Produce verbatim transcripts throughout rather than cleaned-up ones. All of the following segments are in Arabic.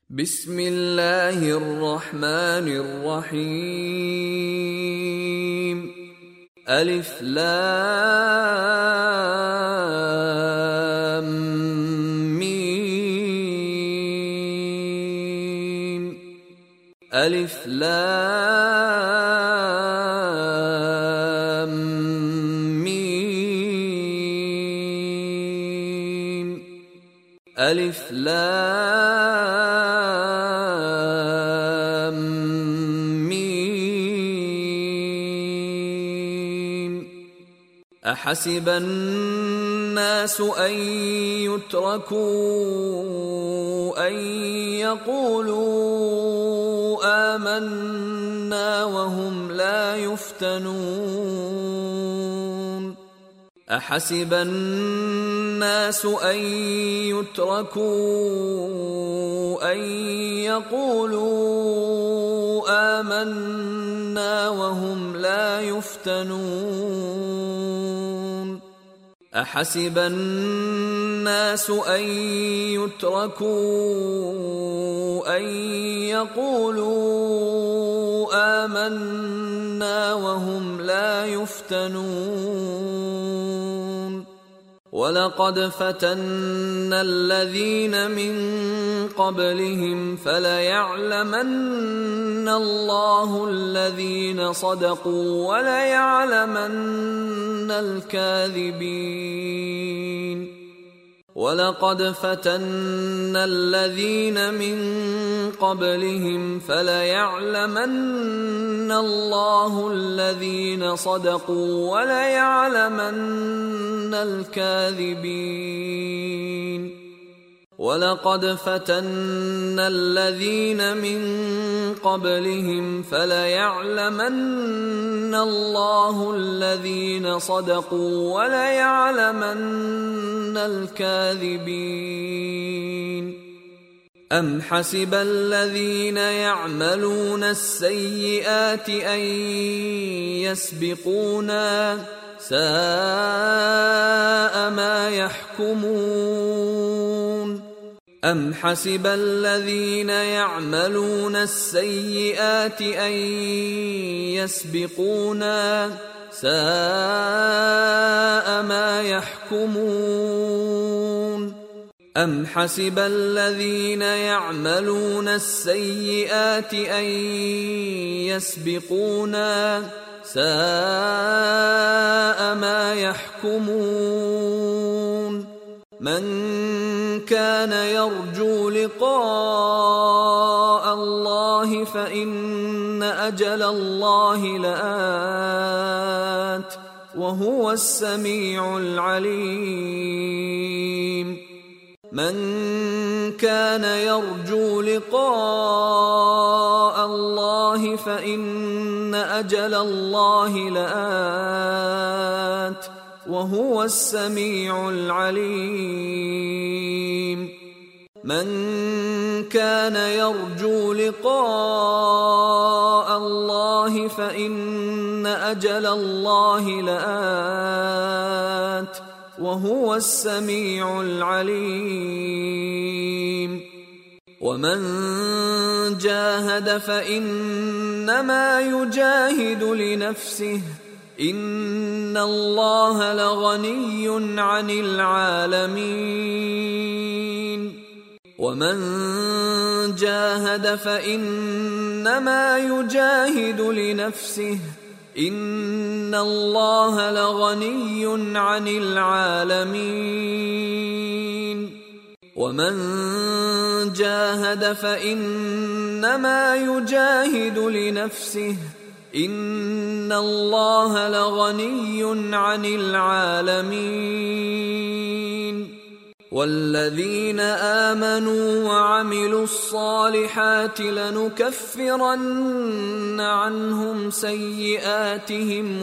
بسم الله الرحمن الرحيم. ألف لام ميم. ألف لام ميم. ألف لام ميم. أحسب الناس أن يتركوا أن يقولوا آمنا وهم لا يفتنون. أحسب الناس أن يتركوا أن يقولوا آمنا وهم لا يفتنون. أحسب الناس أن يتركوا أن يقولوا آمنا وهم لا يفتنون. ولقد فتنا الذين من قبلهم فليعلمن الله الذين صدقوا وليعلمن الكاذبين. ولقد فتنا الذين من قبلهم فليعلمن الله الذين صدقوا وليعلمن الكاذبين. ولقد فتنا الذين من قبلهم فليعلمن الله الذين صدقوا وليعلمن الكاذبين. أم حسب الذين يعملون السيئات أن يسبقونا ساء ما يحكمون. أم حسب الذين يعملون السيئات أن يسبقونا ساء ما يحكمون. أم حسب الذين يعملون السيئات أن يسبقونا ساء ما يحكمون. من كان يرجو لقاء الله فإن أجل الله لآت وهو السميع العليم. من كان يرجو لقاء الله فإن أجل الله لآت وهو السميع العليم. من كان يرجو لقاء الله فإن أجل الله لآت وهو السميع العليم. ومن جاهد فإنما يجاهد لنفسه إن الله لغني عن العالمين. ومن جاهد فإنما يجاهد لنفسه إن الله لغني عن العالمين. ومن جاهد فإنما يجاهد لنفسه إن الله لغني عن العالمين. والذين آمنوا وعملوا الصالحات لنكفرن عنهم سيئاتهم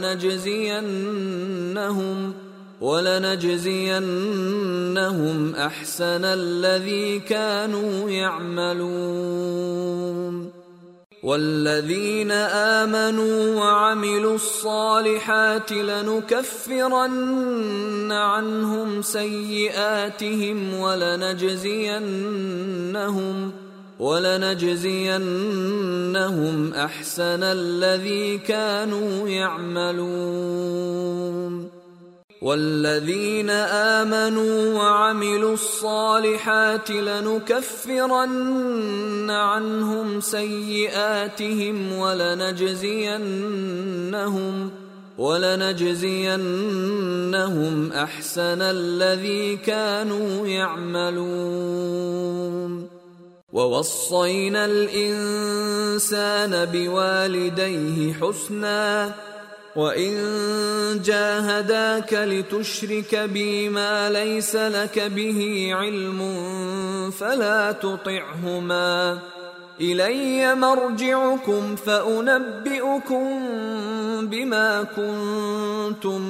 ولنجزينهم ولنجزينهم أحسن الذي كانوا يعملون. والذين آمنوا وعملوا الصالحات لنكفرن عنهم سيئاتهم ولنجزينهم وَلَنَجْزِيَنَّهُمْ أَحْسَنَ الَّذِي كَانُوا يَعْمَلُونَ وَالَّذِينَ آمَنُوا وَعَمِلُوا الصَّالِحَاتِ لَنُكَفِّرَنَّ عَنْهُمْ سَيِّئَاتِهِمْ وَلَنَجْزِيَنَّهُمْ وَلَنَجْزِيَنَّهُمْ أَحْسَنَ الَّذِي كَانُوا يَعْمَلُونَ وَوَصَّيْنَا الْإِنسَانَ بِوَالِدَيْهِ حُسْنًا وَإِن جَاهَدَاكَ لِتُشْرِكَ بِي مَا لَيْسَ لَكَ بِهِ عِلْمٌ فَلَا تُطِعْهُمَا إِلَيَّ مَرْجِعُكُمْ فَأُنَبِّئُكُم بِمَا كُنتُمْ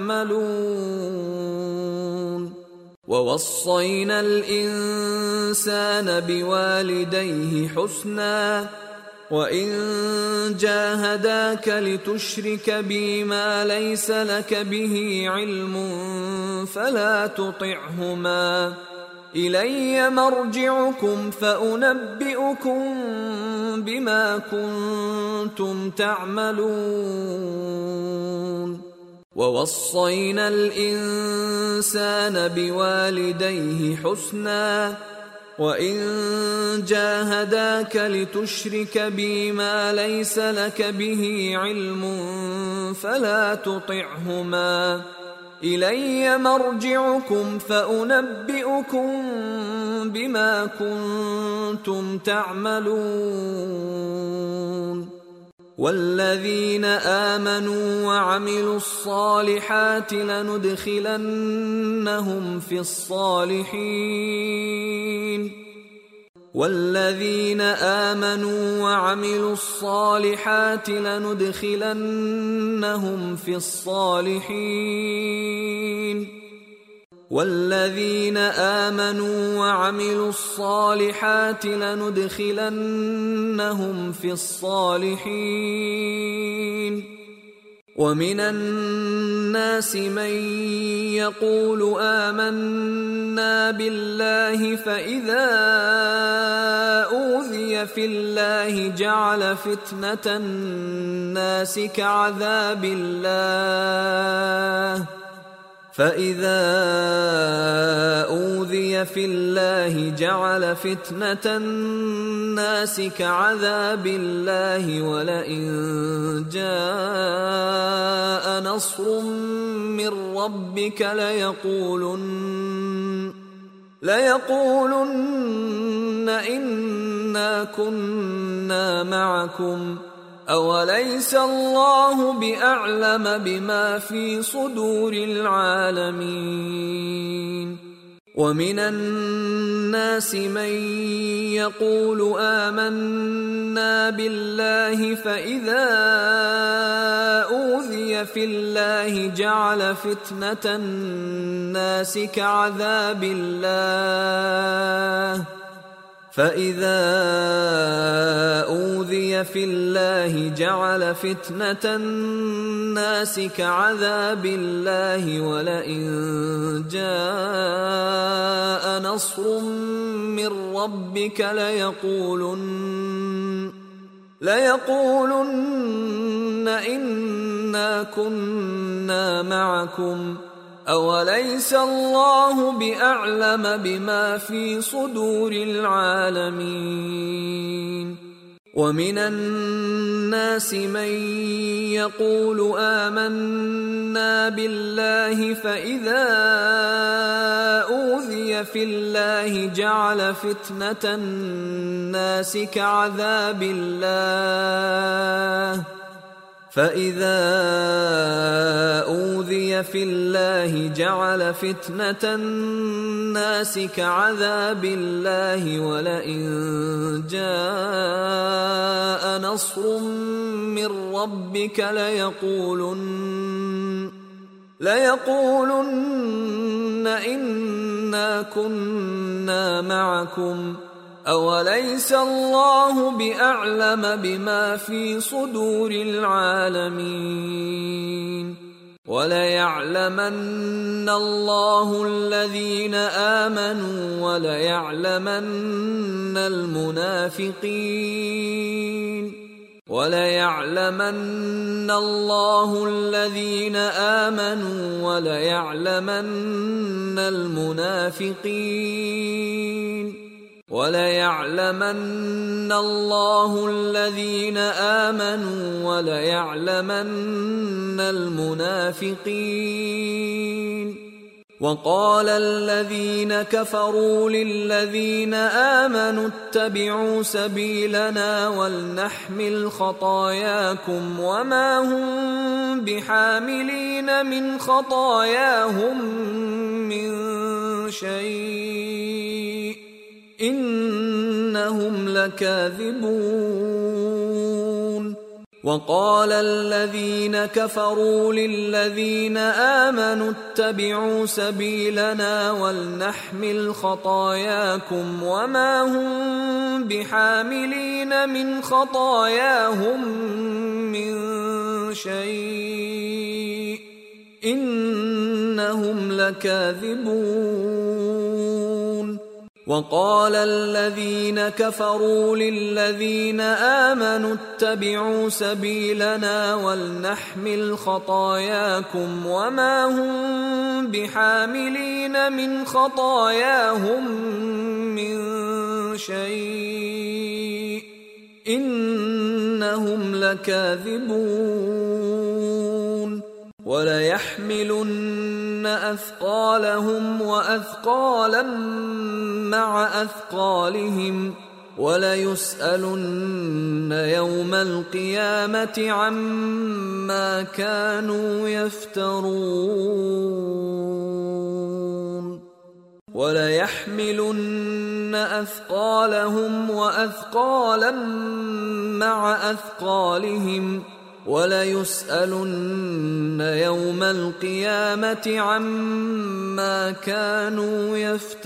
تَعْمَلُونَ وَوَصَّيْنَا الْإِنسَانَ بِوَالِدَيْهِ حُسْنًا وَإِن جَاهَدَاكَ لِتُشْرِكَ بِي مَا لَيْسَ لَكَ بِهِ عِلْمٌ فَلَا تُطِعْهُمَا إِلَيَّ مَرْجِعُكُمْ فَأُنَبِّئُكُم بِمَا كُنتُمْ تَعْمَلُونَ وَوَصَّيْنَا الْإِنسَانَ بِوَالِدَيْهِ حُسْنًا وَإِن جَاهَدَاكَ لِتُشْرِكَ بِي مَا لَيْسَ لَكَ بِهِ عِلْمٌ فَلَا تُطِعْهُمَا إِلَيَّ مَرْجِعُكُمْ فَأُنَبِّئُكُم بِمَا كُنتُمْ تَعْمَلُونَ وَالَّذِينَ آمَنُوا وَعَمِلُوا الصَّالِحَاتِ لَنُدْخِلَنَّهُمْ فِي الصَّالِحِينَ وَالَّذِينَ آمَنُوا وَعَمِلُوا الصَّالِحَاتِ لَنُدْخِلَنَّهُمْ فِي الصَّالِحِينَ وَالَّذِينَ آمَنُوا وَعَمِلُوا الصَّالِحَاتِ لَنُدْخِلَنَّهُمْ فِي الصَّالِحِينَ وَمِنَ النَّاسِ مَن يَقُولُ آمَنَّا بِاللَّهِ فَإِذَا أُوذِيَ فِي اللَّهِ جَعَلَ فِتْنَةَ النَّاسِ كَعَذَابِ اللَّهِ فَإِذَا أُوذِيَ فِي اللَّهِ جَعَلَ فِتْنَةَ النَّاسِ كَعَذَابِ اللَّهِ وَلَئِن جَاءَ نَصْرٌ مِّن رَّبِّكَ لَيَقُولُنَّ لَيَقُولُنَّ إِنَّا كُنَّا مَعَكُمْ أَوَلَيْسَ اللَّهُ بِأَعْلَمَ بِمَا فِي صُدُورِ الْعَالَمِينَ وَمِنَ النَّاسِ مَن يَقُولُ آمَنَّا بِاللَّهِ فَإِذَا أُوذِيَ فِي اللَّهِ جَعَلَ فِتْنَةَ النَّاسِ كَعَذَابِ اللَّهِ فَإِذَا أُوذِيَ فِي اللَّهِ جَعَلَ فِتْنَةَ النَّاسِ كَعَذَابِ اللَّهِ وَلَئِن جَاءَ نَصْرٌ مِّن رَّبِّكَ لَيَقُولُنَّ لَيَقُولُنَّ إِنَّا كُنَّا مَعَكُمْ أَوَلَيْسَ اللَّهُ بِأَعْلَمَ بِمَا فِي صُدُورِ الْعَالَمِينَ وَمِنَ النَّاسِ مَن يَقُولُ آمَنَّا بِاللَّهِ فَإِذَا أُوذِيَ فِي اللَّهِ جَعَلَ فِتْنَةَ النَّاسِ كَعَذَابِ اللَّهِ فَإِذَا أُوذِيَ فِي اللَّهِ جَعَلَ فِتْنَةَ النَّاسِ كَعَذَابِ اللَّهِ وَلَئِن جَاءَ نَصْرٌ مِّن رَّبِّكَ لَيَقُولُنَّ لَيَقُولُنَّ إِنَّا كُنَّا مَعَكُمْ أَوَلَيْسَ اللَّهُ بِأَعْلَمَ بِمَا فِي صُدُورِ الْعَالَمِينَ وَلَيَعْلَمَنَّ اللَّهُ الَّذِينَ آمَنُوا وَلَيَعْلَمَنَّ الْمُنَافِقِينَ وَلَيَعْلَمَنَّ اللَّهُ الَّذِينَ آمَنُوا وَلَيَعْلَمَنَّ الْمُنَافِقِينَ وَلَيَعْلَمَنَّ اللَّهُ الَّذِينَ آمَنُوا وَلَيَعْلَمَنَّ الْمُنَافِقِينَ وَقَالَ الَّذِينَ كَفَرُوا لِلَّذِينَ آمَنُوا اتَّبِعُوا سَبِيلَنَا وَلْنَحْمِلْ خَطَايَاكُمْ وَمَا هُمْ بِحَامِلِينَ مِنْ خَطَايَاهُمْ مِنْ شَيْءٍ إِنَّهُمْ لَكَاذِبُونَ وَقَالَ الَّذِينَ كَفَرُوا لِلَّذِينَ آمَنُوا اتَّبِعُوا سَبِيلَنَا وَلْنَحْمِلْ خَطَايَاكُمْ وَمَا هُمْ بِحَامِلِينَ مِنْ خَطَايَاهُمْ مِنْ شَيْءٍ إِنَّهُمْ لَكَاذِبُونَ وَقَالَ الَّذِينَ كَفَرُوا لِلَّذِينَ آمَنُوا اتَّبِعُوا سَبِيلَنَا وَلْنَحْمِلْ خَطَايَاكُمْ وَمَا هُمْ بِحَامِلِينَ مِنْ خَطَايَاهُمْ مِنْ شَيْءٍ إِنَّهُمْ لَكَاذِبُونَ وَلَيَحْمِلُنَّ أَثْقَالَهُمْ وَأَثْقَالًا مَعَ أَثْقَالِهِمْ وَلَيُسْأَلُنَّ يَوْمَ الْقِيَامَةِ عَمَّا كَانُوا يَفْتَرُونَ وَلَيَحْمِلُنَّ أَثْقَالَهُمْ وَأَثْقَالًا مَعَ أَثْقَالِهِمْ وَلَيُسْأَلُنَّ يَوْمَ الْقِيَامَةِ عَمَّا كَانُوا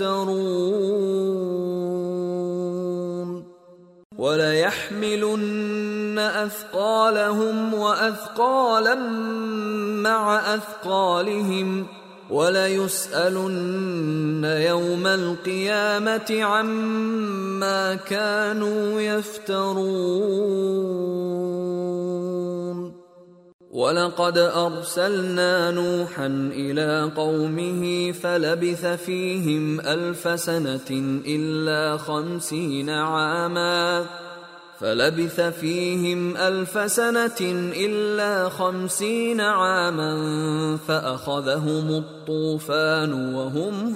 يَفْتَرُونَ وَلَيَحْمِلُنَّ أَثْقَالَهُمْ وَأَثْقَالًا مَعَ أَثْقَالِهِمْ وَلَيُسْأَلُنَّ يَوْمَ الْقِيَامَةِ عَمَّا كَانُوا يَفْتَرُونَ وَلَقَدْ أَرْسَلْنَا نُوحًا إِلَىٰ قَوْمِهِ فَلَبِثَ فِيهِمْ أَلْفَ سَنَةٍ إِلَّا خَمْسِينَ عَامًا فلبث فيهم ألف سنة إلا خمسين عاما فأخذهم الطوفان وهم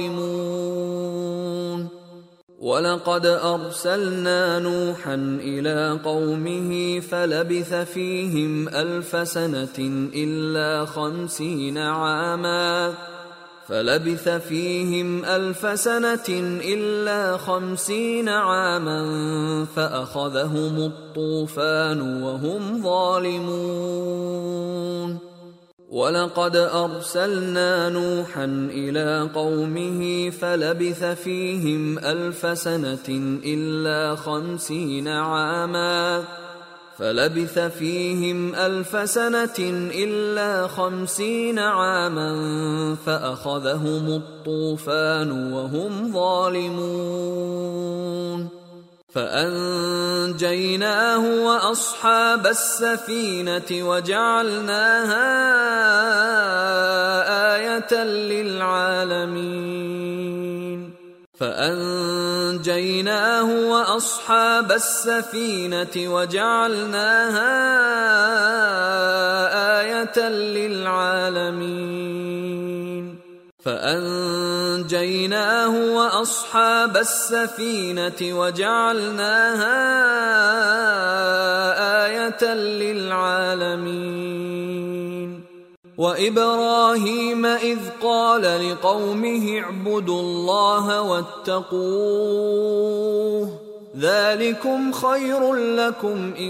ظالمون ولقد أرسلنا نوحا إلى قومه فلبث فيهم ألف سنة إلا خمسين عاما فلبث فيهم ألف سنة إلا خمسين عاما فأخذهم الطوفان وهم ظالمون ولقد أرسلنا نوحا إلى قومه فلبث فيهم ألف سنة إلا خمسين عاما فلبث فيهم ألف سنة إلا خمسين عاما فأخذهم الطوفان وهم ظالمون فأنجيناه وأصحاب السفينة وجعلناها آية للعالمين فأنجيناه وأصحاب السفينة وجعلناها آية للعالمين فأنجيناه وأصحاب السفينة وجعلناها آية للعالمين وإبراهيم إذ قال لقومه اعبدوا الله واتقوه ذلكم خير لكم إن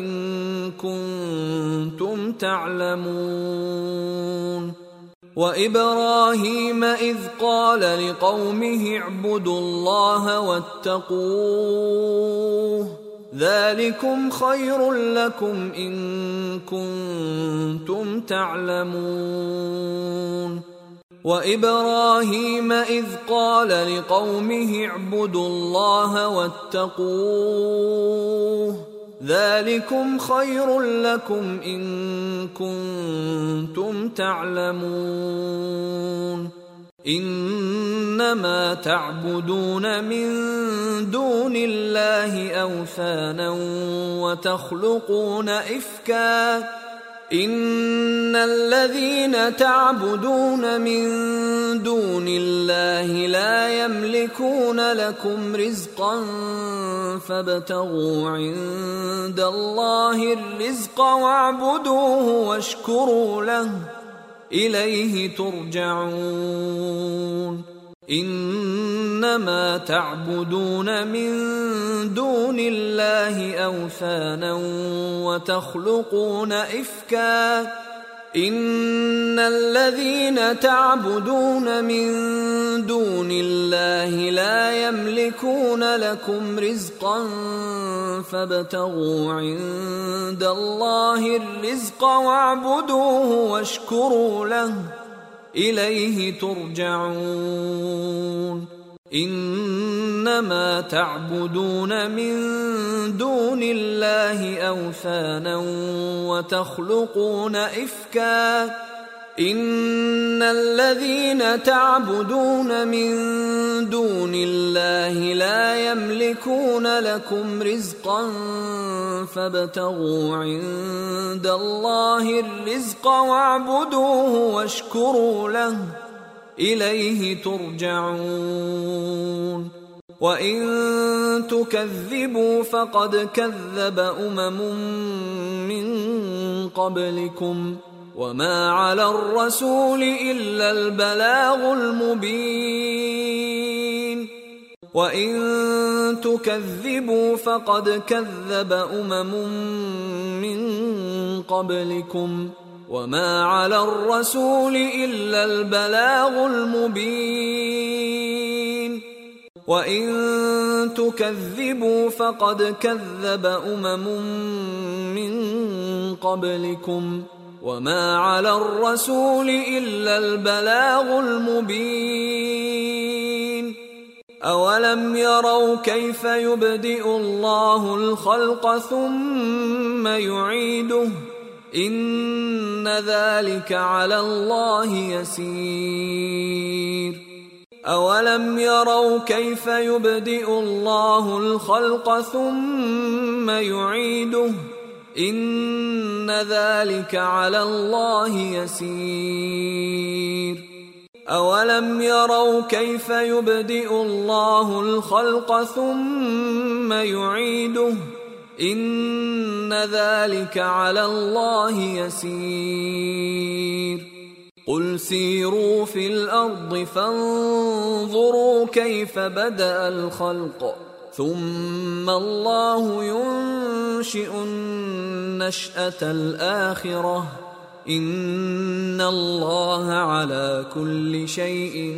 كنتم تعلمون وإبراهيم إذ قال لقومه اعبدوا الله واتقوه ذلكم خير لكم إن كنتم تعلمون وإبراهيم إذ قال لقومه اعبدوا الله واتقوه ذلكم خير لكم إن كنتم تعلمون إنما تعبدون من دون الله أوثانا وتخلقون إفكا إن الذين تعبدون من دون الله لا يملكون لكم رزقا فابتغوا عند الله الرزق واعبدوه واشكروا له إليه ترجعون إنما تعبدون من دون الله أوثانا وتخلقون إفكا إن الذين تعبدون من دون الله لا يملكون لكم رزقا فابتغوا عند الله الرزق واعبدوه واشكروا له إليه ترجعون إنما تعبدون من دون الله أوثانا وتخلقون إفكا إن الذين تعبدون من دون الله لا يملكون لكم رزقا فابتغوا عند الله الرزق واعبدوه واشكروا له إليه ترجعون وإن تكذبوا فقد كذب أمم من قبلكم وما على الرسول إلا البلاغ المبين وإن تكذبوا فقد كذب أمم من قبلكم وما على الرسول إلا البلاغ المبين وإن تكذبوا فقد كذب أمم من قبلكم وما على الرسول إلا البلاغ المبين أولم يروا كيف يبدئ الله الخلق ثم يعيده إن ذلك على الله يسير أولم يروا كيف يبدئ الله الخلق ثم يعيده إن ذلك على الله يسير أولم يروا كيف يبدئ الله الخلق ثم يعيده إن ذلك على الله يسير قل سيروا في الأرض فانظروا كيف بدأ الخلق ثم الله ينشئ النشأة الآخرة إن الله على كل شيء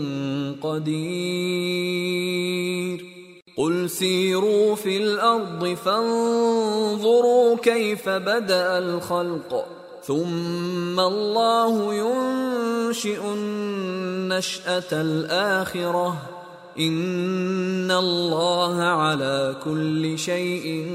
قدير قل سيروا في الأرض فانظروا كيف بدأ الخلق ثم الله ينشئ النشأة الآخرة إن الله على كل شيء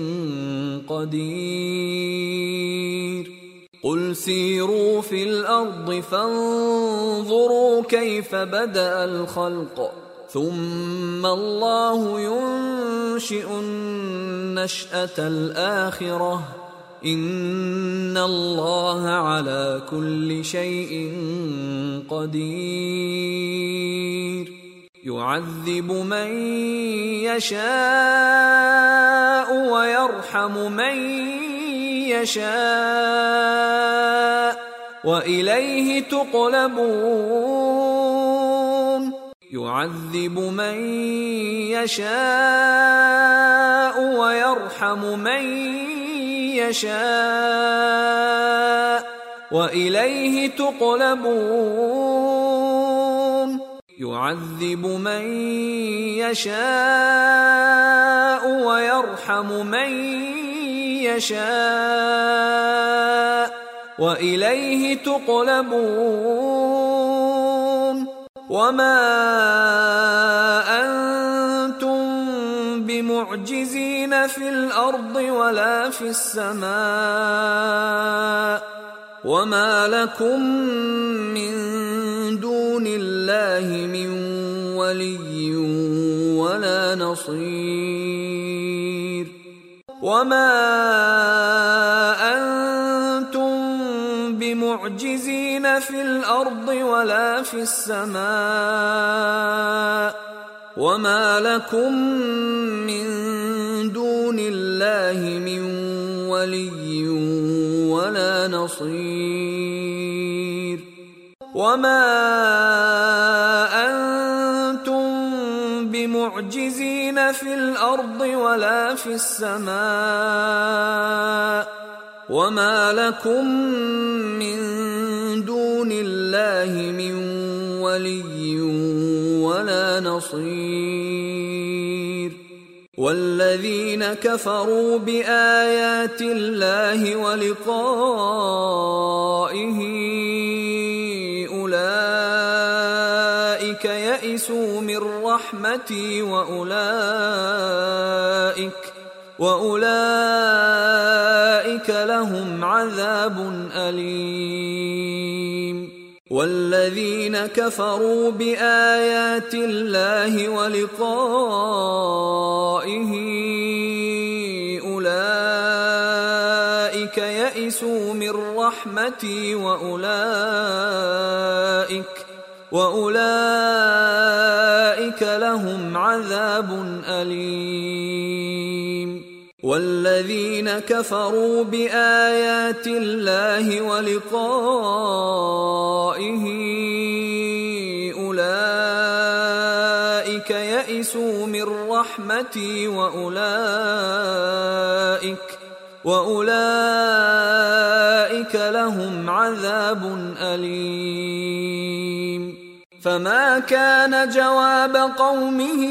قدير قل سيروا في الأرض فانظروا كيف بدأ الخلق ثم الله ينشئ النشأة الآخرة إن الله على كل شيء قدير يعذب من يشاء ويرحم من يشاء وإليه تقلبون يعذب من يشاء ويرحم من يشاء وإليه تقلبون يعذب من يشاء ويرحم ويرحم من يشاء وإليه تقلبون وما أنتم بمعجزين في الأرض ولا في السماء وما لكم من دون الله من ولي ولا نصير وما أنتم بمعجزين في الأرض ولا في السماء وما لكم من دون الله من ولي ولا نصير وما أنتم بمعجزين في الأرض ولا في السماء وما لكم من دون الله من ولي ولا نصير والذين كفروا بآيات الله ولقائه أولئك يئسوا من رحمتي وأولئك وأولئك لهم عذاب أليم والذين كفروا بآيات الله ولقائه أولئك يئسوا من رحمتي وأولئك وأولئك لهم عذاب أليم والذين كفروا بآيات الله ولقائه أولئك يئسوا من رحمتي وأولئك وأولئك لهم عذاب أليم فما كان جواب قومه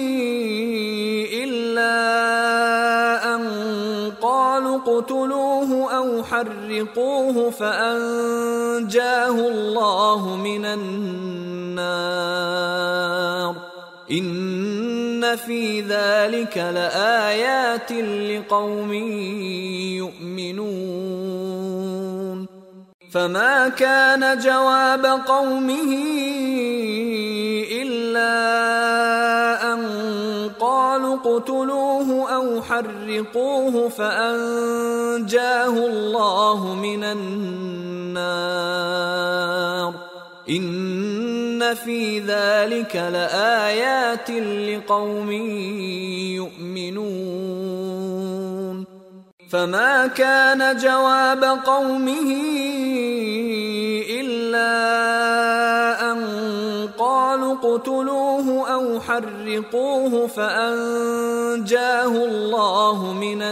إلا أن قالوا اقتلوه أو حرقوه فأنجاه الله من النار إن في ذلك لآيات لقوم يؤمنون فما كان جواب قومه إلا أن قالوا اقتلوه أو حرقوه فأنجاه الله من النار إن في ذلك لآيات لقوم يؤمنون فما كان جواب قومه إلا أن قالوا اقتلوه أو حرقوه فأنجاه الله من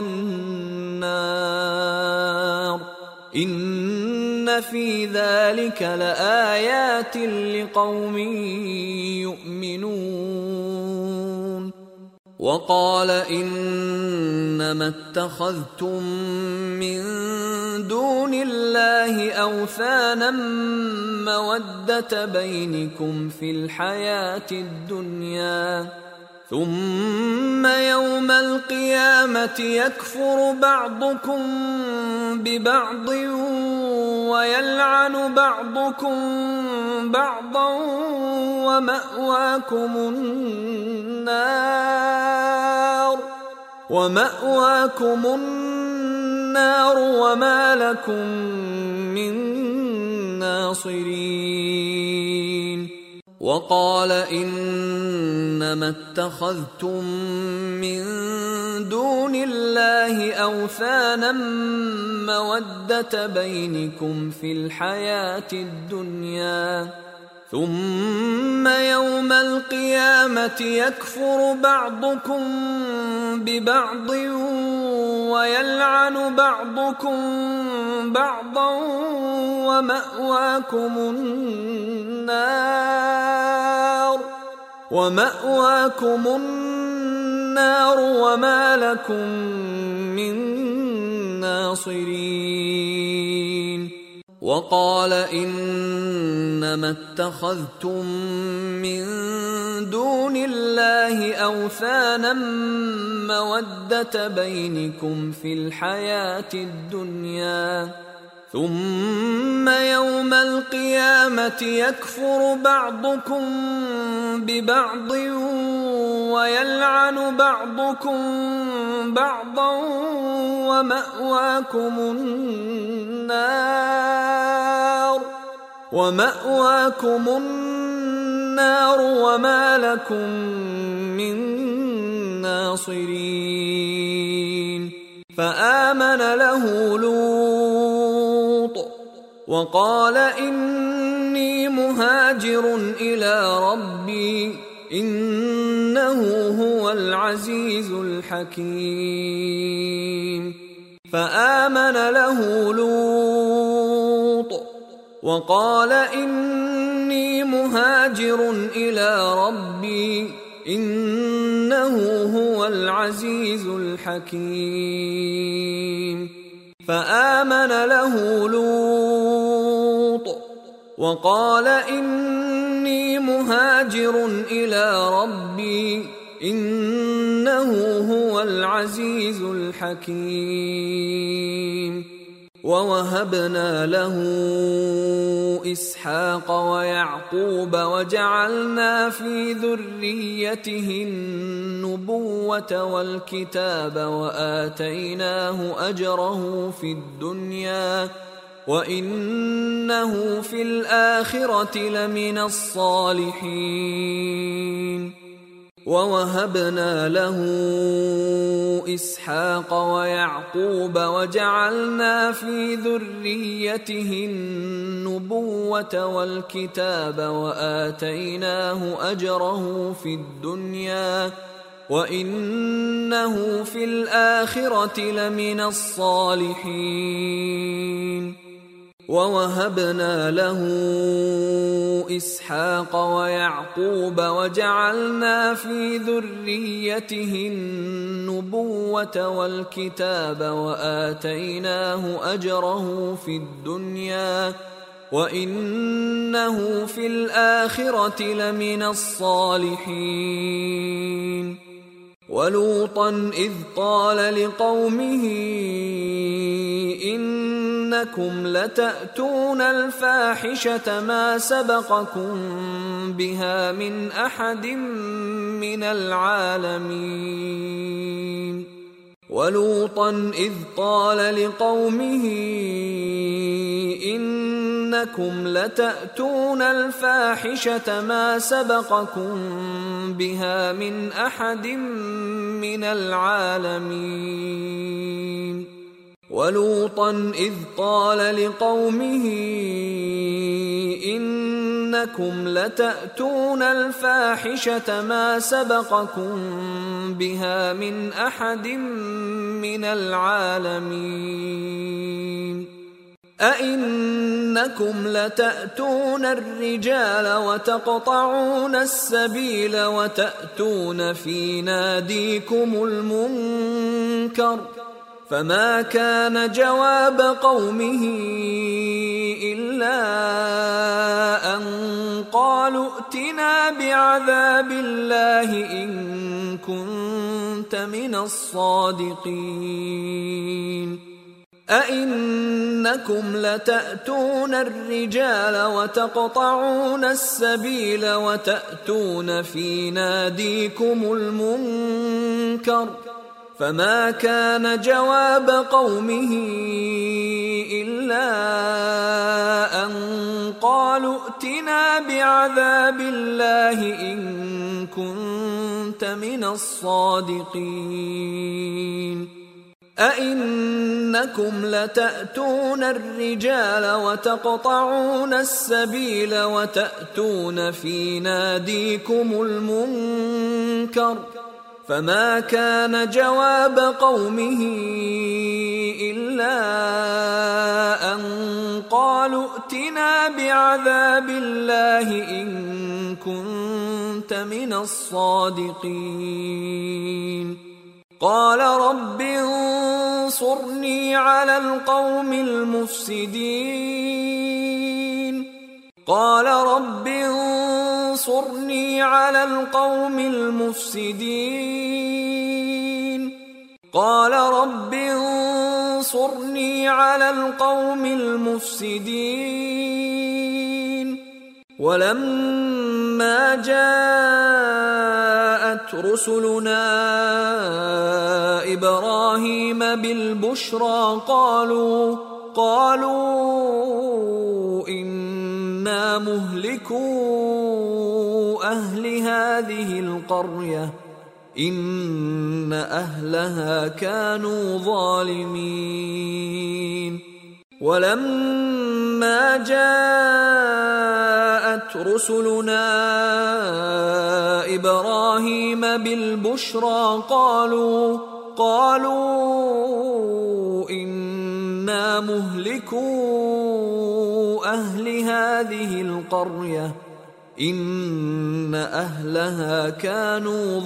النار إن في ذلك لآيات لقوم يؤمنون وقال إنما اتخذتم من دون الله أوثانا مودة بينكم في الحياة الدنيا ثم يوم القيامة يكفر بعضكم ببعض ويلعن بعضكم بعضا ومأواكم النار ومأواكم النار وما لكم من ناصرين وقال إنما اتخذتم من دون الله أوثانا مودة بينكم في الحياة الدنيا ثم يوم القيامة يكفر بعضكم ببعض ويلعن بعضكم بعضا ومأواكم النار ومأواكم النار النار وما لكم من ناصرين وقال إنما اتخذتم من دون الله أوثانا مودة بينكم في الحياة الدنيا ثم يوم القيامة يكفر بعضكم ببعض ويلعن بعضكم بعضا ومأواكم النار ومأواكم النار وما لكم من ناصرين فآمن له لوط وقال إني مهاجر إلى ربي إنه هو العزيز الحكيم فآمن له لوط وقال إني مهاجر إلى ربي إنه هو العزيز الحكيم فآمن له لوط وقال إني مهاجر إلى ربي إنه هو العزيز الحكيم ووهبنا له إسحاق ويعقوب وجعلنا في ذريته النبوة والكتاب وآتيناه أجره في الدنيا وإنه في الآخرة لمن الصالحين ووهبنا له إسحاق ويعقوب وجعلنا في ذريته النبوة والكتاب وآتيناه أجره في الدنيا وإنه في الآخرة لمن الصالحين ووهبنا له إسحاق ويعقوب وجعلنا في ذريته النبوة والكتاب وآتيناه أجره في الدنيا وإنه في الآخرة لمن الصالحين ولوطا إذ قال لقومه إنكم لتأتون الفاحشة ما سبقكم بها من أحد من العالمين ولوطا إذ قال لقومه إنكم لتأتون الفاحشة ما سبقكم بها من أحد من العالمين ولوطا إذ قال لقومه إنكم لتأتون الفاحشة ما سبقكم بها من أحد من العالمين أئنكم لتأتون الرجال وتقطعون السبيل وتأتون في ناديكم المنكر فما كان جواب قومه إلا أن قالوا ائتنا بعذاب الله إن كنت من الصادقين أئنكم لتأتون الرجال وتقطعون السبيل وتأتون في ناديكم المنكر فما كان جواب قومه إلا أن قالوا ائتنا بعذاب الله إن كنت من الصادقين أئنكم لتأتون الرجال وتقطعون السبيل وتأتون في ناديكم المنكر فما كان جواب قومه إلا أن قالوا ائتنا بعذاب الله إن كنت من الصادقين قال رب انصرني على القوم المفسدين قال رب انصرني على القوم المفسدين قال رب انصرني على القوم المفسدين ولما جاءت رسلنا إبراهيم بالبشرى قالوا قالوا إنا مهلكو أهل هذه القرية إن أهلها كانوا ظالمين ولما جاءت رسلنا إبراهيم بالبشرى قالوا قالوا إنا مهلكو أهل هذه القرية إن أهلها كانوا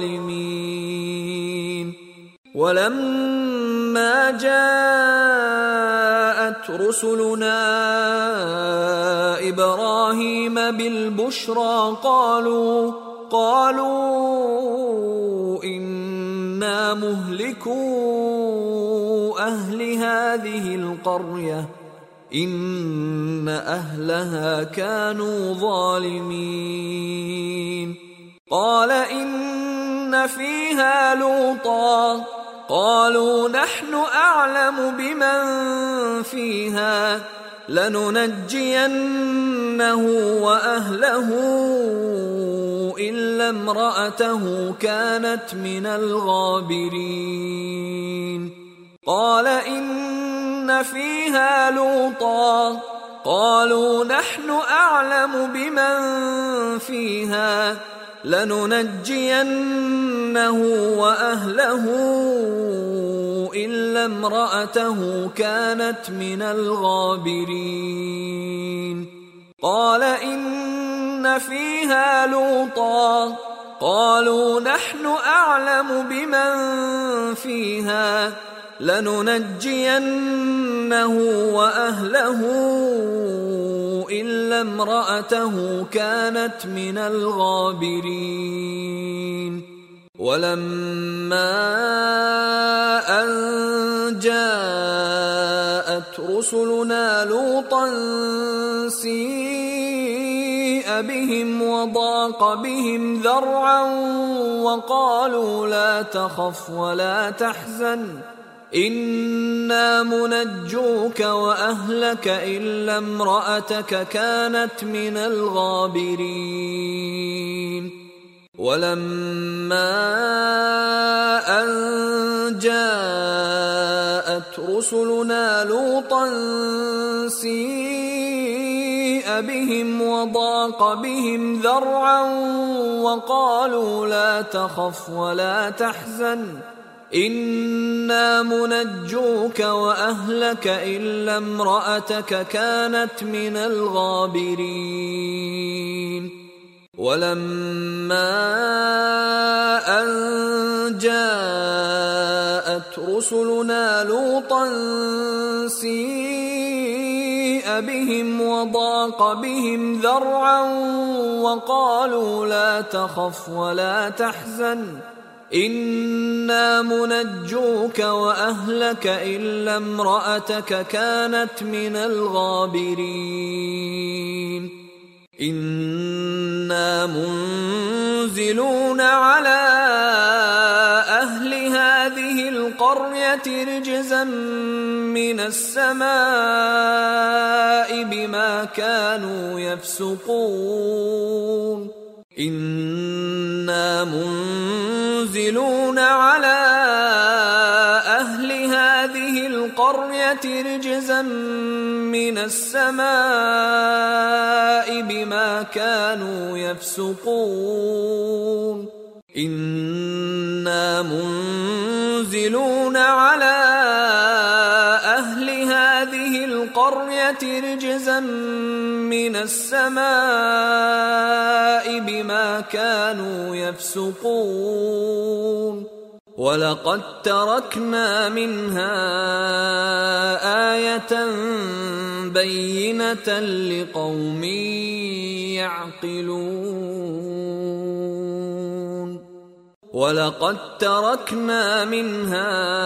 ظالمين ولما جاءت رسلنا إبراهيم بالبشرى قالوا قالوا إنا مهلكو أهل هذه القرية إن أهلها كانوا ظالمين قال إن فيها لوطا قالوا نحن أعلم بمن فيها لننجينه وأهله إلا امرأته كانت من الغابرين قال إن فيها لوطا قالوا نحن أعلم بمن فيها لننجينه وأهله إلا امرأته كانت من الغابرين قال إن فيها لوطا قالوا نحن أعلم بمن فيها لننجينه وأهله إلا امرأته كانت من الغابرين ولما أن جاءت رسلنا لوطا سيء بهم وضاق بهم ذرعا وقالوا لا تخف ولا تحزن إنا منجوك وأهلك إلا امرأتك كانت من الغابرين ولما أن جاءت رسلنا لوطا سيء بهم وضاق بهم ذرعا وقالوا لا تخف ولا تحزن إنا منجوك وأهلك إلا امرأتك كانت من الغابرين ولما أن جاءت رسلنا لوطا سيء بهم وضاق بهم ذرعا وقالوا لا تخف ولا تحزن إنا منجوك وأهلك إلا امرأتك كانت من الغابرين إنا منزلون على أهل هذه القرية رجزا من السماء بما كانوا يفسقون إنا منزلون على أهل هذه القرية رجزا من السماء بما كانوا يفسقون إنا منزلون على أهل هذه القرية رجزا من السماء بما كانوا يفسقون ولقد تركنا منها آية بينة لقوم يعقلون ولقد تركنا منها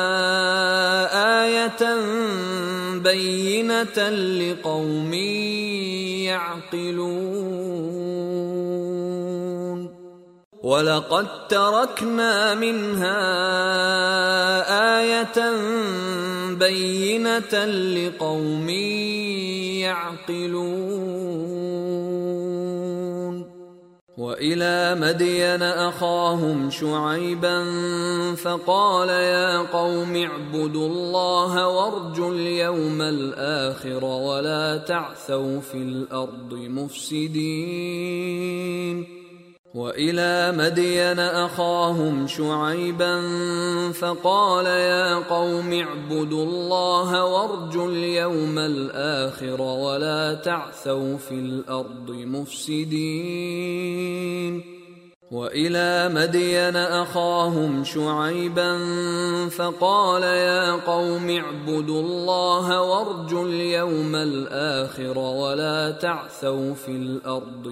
آية بينة لقوم يعقلون ولقد تركنا منها آية بينة لقوم يعقلون وإلى مدين أخاهم شعيبا فقال يا قوم اعبدوا الله وارجوا اليوم الآخر ولا تعثوا في الأرض مفسدين وإلى مدين أخاهم شعيبا فقال يا قوم اعبدوا الله وارجوا اليوم الآخر ولا تعثوا في الأرض مفسدين وإلى مدين أخاهم شعيبا فقال يا قوم اعبدوا الله وارجوا اليوم الآخر ولا تعثوا في الأرض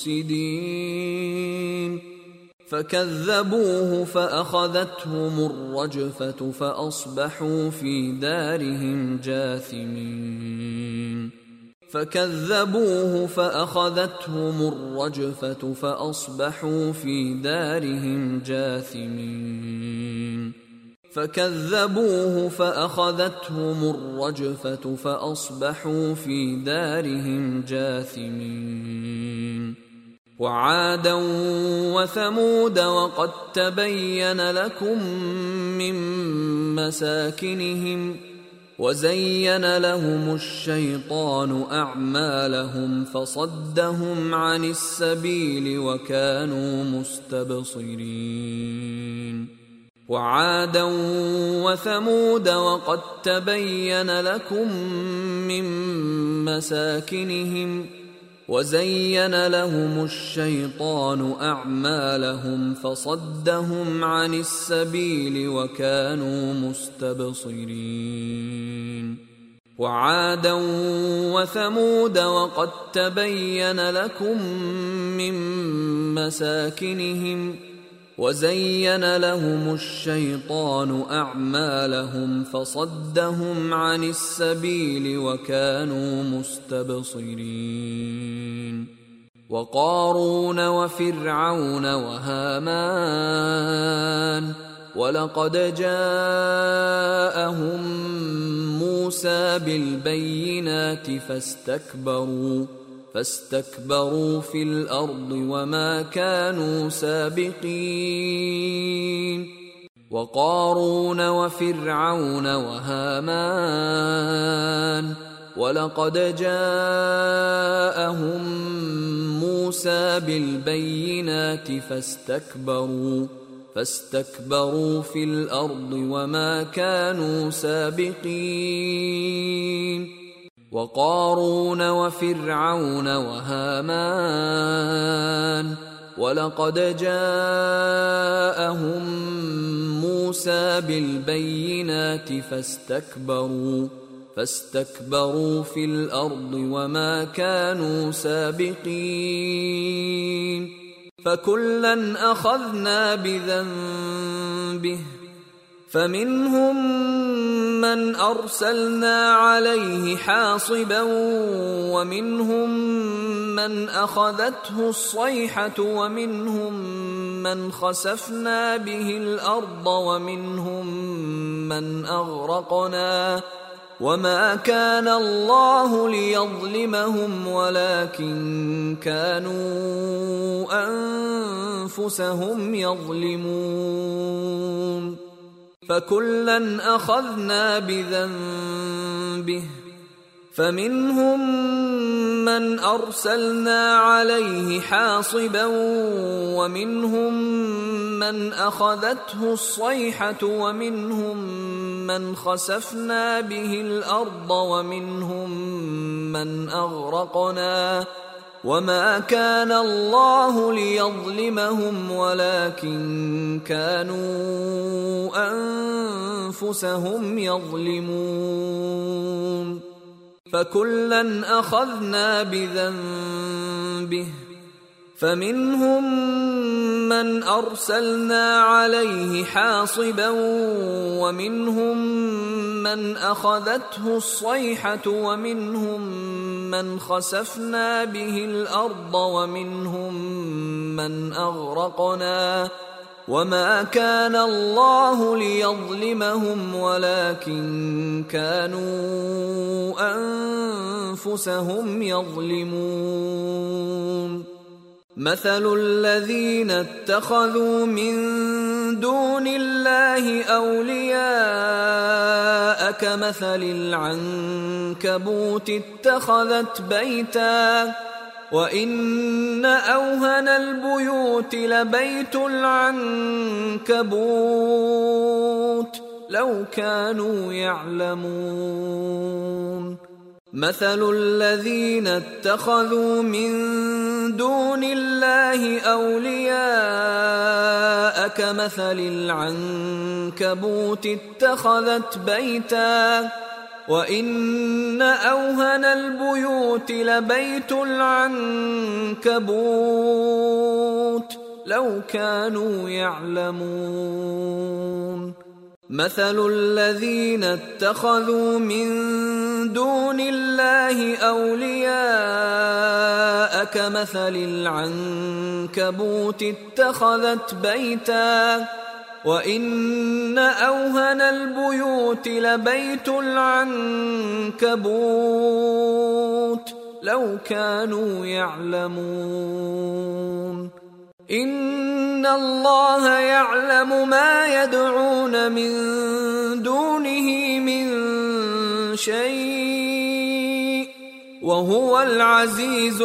مفسدين فكذبوه فأخذتهم الرجفة فأصبحوا في دارهم جاثمين فكذبوه فأخذتهم الرجفة فأصبحوا في دارهم جاثمين فكذبوه فأخذتهم الرجفة فأصبحوا في دارهم جاثمين وعادا وثمود وقد تبين لكم من مساكنهم وزين لهم الشيطان أعمالهم فصدهم عن السبيل وكانوا مستبصرين وعادا وثمود وقد تبين لكم من مساكنهم وزين لهم الشيطان أعمالهم فصدهم عن السبيل وكانوا مستبصرين وعادا وثمود وقد تبين لكم من مساكنهم وزين لهم الشيطان أعمالهم فصدهم عن السبيل وكانوا مستبصرين وقارون وفرعون وهامان ولقد جاءهم موسى بالبينات فاستكبروا فاستكبروا في الأرض وما كانوا سابقين وقارون وفرعون وهامان ولقد جاءهم موسى بالبينات فاستكبروا فاستكبروا في الأرض وما كانوا سابقين وقارون وفرعون وهامان ولقد جاءهم موسى بالبينات فاستكبروا فاستكبروا في الأرض وما كانوا سابقين فكلا أخذنا بذنبه فمنهم من أرسلنا عليه حاصبا ومنهم من أخذته الصيحة ومنهم من خسفنا به الأرض ومنهم من أغرقنا وما كان الله ليظلمهم ولكن كانوا أنفسهم يظلمون فكلا أخذنا بذنبه فمنهم من أرسلنا عليه حاصبا ومنهم من أخذته الصيحة ومنهم من خسفنا به الأرض ومنهم من أغرقنا وما كان الله ليظلمهم ولكن كانوا أنفسهم يظلمون فكلا أخذنا بذنبه فمنهم من أرسلنا عليه حاصبا ومنهم من أخذته الصيحة ومنهم من خسفنا به الأرض ومنهم من أغرقنا وما كان الله ليظلمهم ولكن كانوا أنفسهم يظلمون مثل الذين اتخذوا من دون الله أولياء كمثل العنكبوت اتخذت بيتا وإن أوهن البيوت لبيت العنكبوت لو كانوا يعلمون مثل الذين اتخذوا من دون الله أولياء كمثل العنكبوت اتخذت بيتا وإن أوهن البيوت لبيت العنكبوت لو كانوا يعلمون مثل الذين اتخذوا من دون الله أولياء كمثل العنكبوت اتخذت بيتا وإن أوهن البيوت لبيت العنكبوت لو كانوا يعلمون إن الله يعلم ما يدعون من دونه من شيء وهو العزيز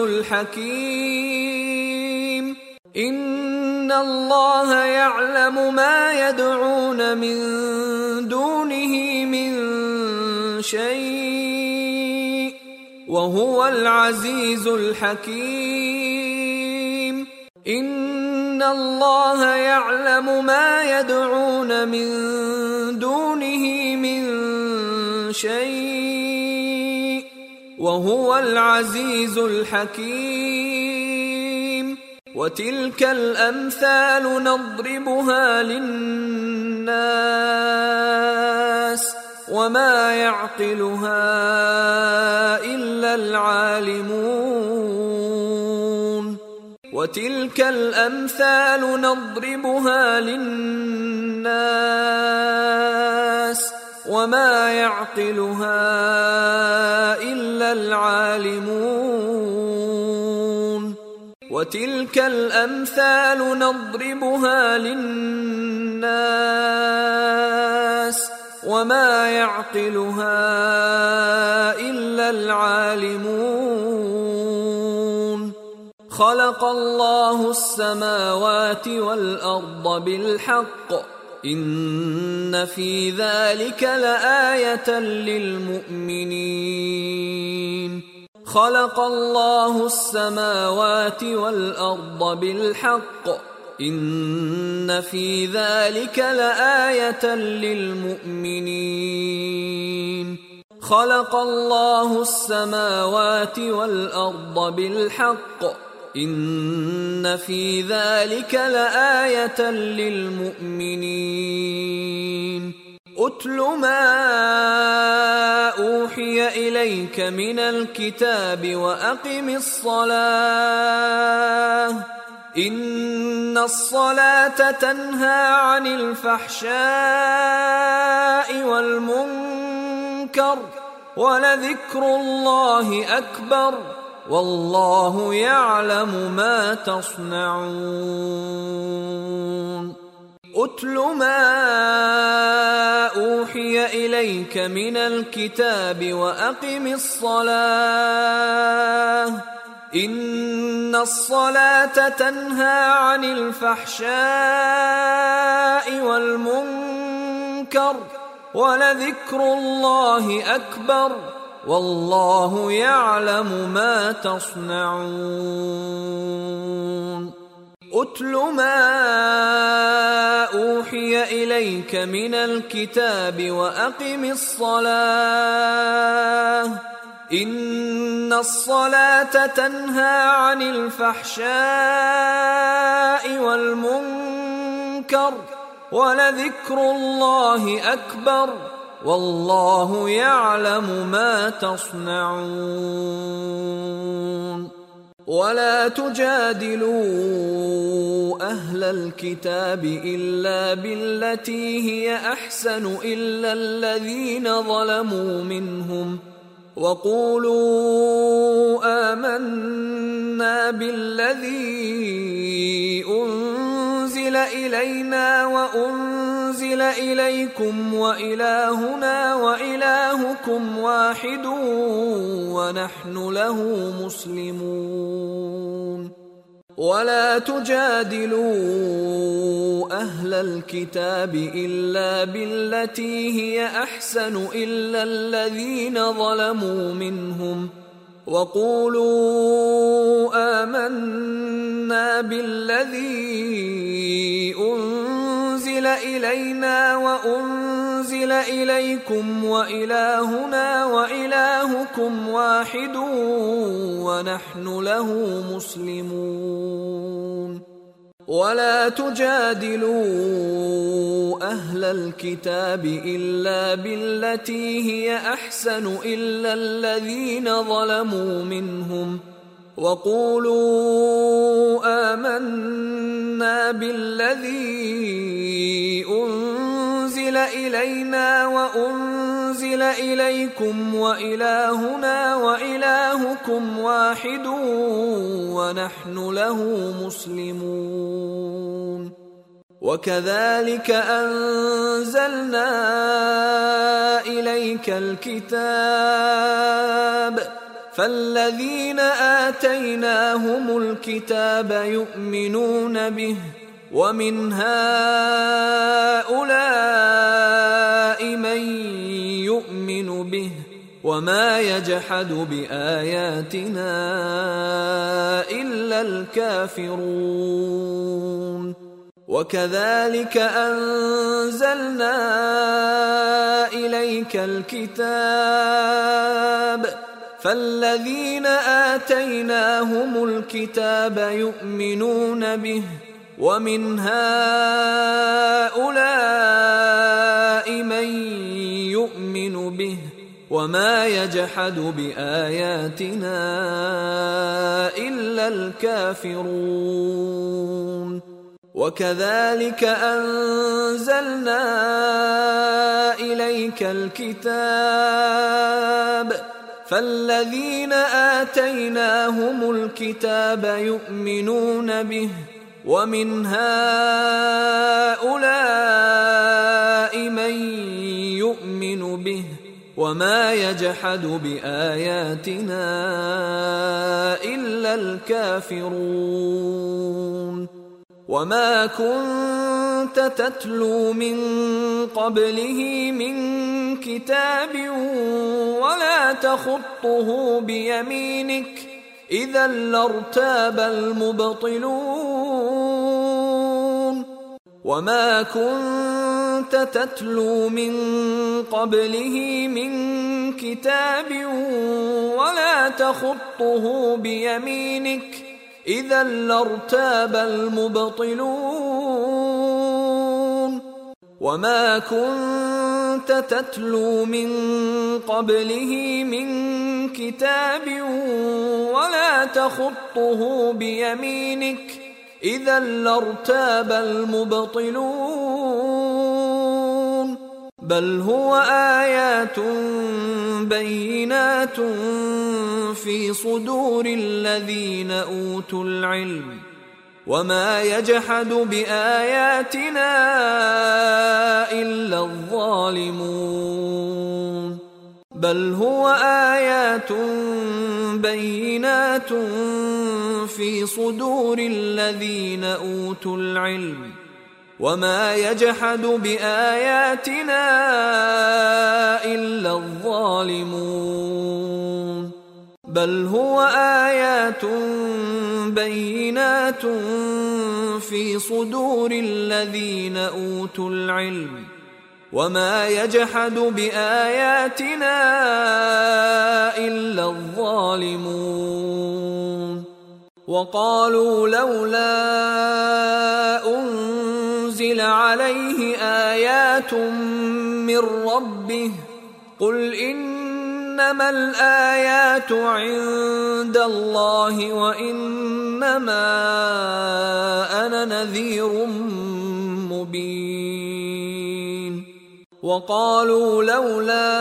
الحكيم إن الله يعلم ما يدعون من دونه من شيء وهو العزيز الحكيم إن الله يعلم ما يدعون من دونه من شيء وهو العزيز الحكيم وتلك الأمثال نضربها للناس وما يعقلها إلا العالمون وتلك الأمثال نضربها للناس وما يعقلها إلا العالمون وتلك الأمثال نضربها للناس وما يعقلها إلا العالمون خلق الله السماوات والأرض بالحق إن في ذلك لآية للمؤمنين خلق الله السماوات والأرض بالحق إن في ذلك لآية للمؤمنين خلق الله السماوات والأرض بالحق إن في ذلك لآية للمؤمنين أتل ما أوحي إليك من الكتاب وأقم الصلاة إن الصلاة تنهى عن الفحشاء والمنكر ولذكر الله أكبر والله يعلم ما تصنعون أتل ما أوحي أوحي إليك من الكتاب وأقم الصلاة إن الصلاة تنهى عن الفحشاء والمنكر ولذكر الله أكبر والله يعلم ما تصنعون أتل ما أوحي إليك من الكتاب وأقم الصلاة إن الصلاة تنهى عن الفحشاء والمنكر ولذكر الله أكبر والله يعلم ما تصنعون ولا تجادلوا أهل الكتاب إلا بالتي هي أحسن إلا الذين ظلموا منهم وقولوا آمنا بالذي أنزل إلينا وأنزل إليكم وإلهنا وإلهكم واحد ونحن له مسلمون ولا تجادلوا أهل الكتاب إلا بالتي هي أحسن إلا الذين ظلموا منهم وقولوا آمنا بالذي أنزل إلينا وأنزل إليكم وإلهنا وإلهكم واحد ونحن له مسلمون ولا تجادلوا أهل الكتاب إلا بالتي هي أحسن إلا الذين ظلموا منهم وقولوا آمنا بالذي أنزل إلينا وأنزل إليكم وإلهنا وإلهكم واحد ونحن له مسلمون وكذلك أنزلنا إليك الكتاب فالذين آتيناهم الكتاب يؤمنون به ومن هؤلاء من يؤمن به وما يجحد بآياتنا إلا الكافرون وكذلك أنزلنا إليك الكتاب فالذين آتيناهم الكتاب يؤمنون به ومن هؤلاء من يؤمن به وما يجحد بآياتنا إلا الكافرون وكذلك أنزلنا إليك الكتاب فالذين آتيناهم الكتاب يؤمنون به ومن هؤلاء من يؤمن به وما يجحد بآياتنا إلا الكافرون وما كنت تتلو من قبله من كتاب ولا تخطه بيمينك إذا لارتاب المبطلون وما كنت تتلو من قبله من كتاب ولا تخطه بيمينك إذا لارتاب المبطلون وما كنت تتلو من قبله من كتاب ولا تخطه بيمينك إذا لارتاب المبطلون بل هو آيات بينات في صدور الذين أوتوا العلم وما يجحد بآياتنا إلا الظالمون بل هو آيات بينات في صدور الذين أوتوا العلم وما يجحد بآياتنا إلا الظالمون بل هو آيات بينات في صدور الذين أوتوا العلم وما يجحد بآياتنا إلا الظالمون وقالوا لولا أنزل عليه آيات من ربه قل إنما الآيات عند الله وإنما أنا نذير مبين وقالوا لولا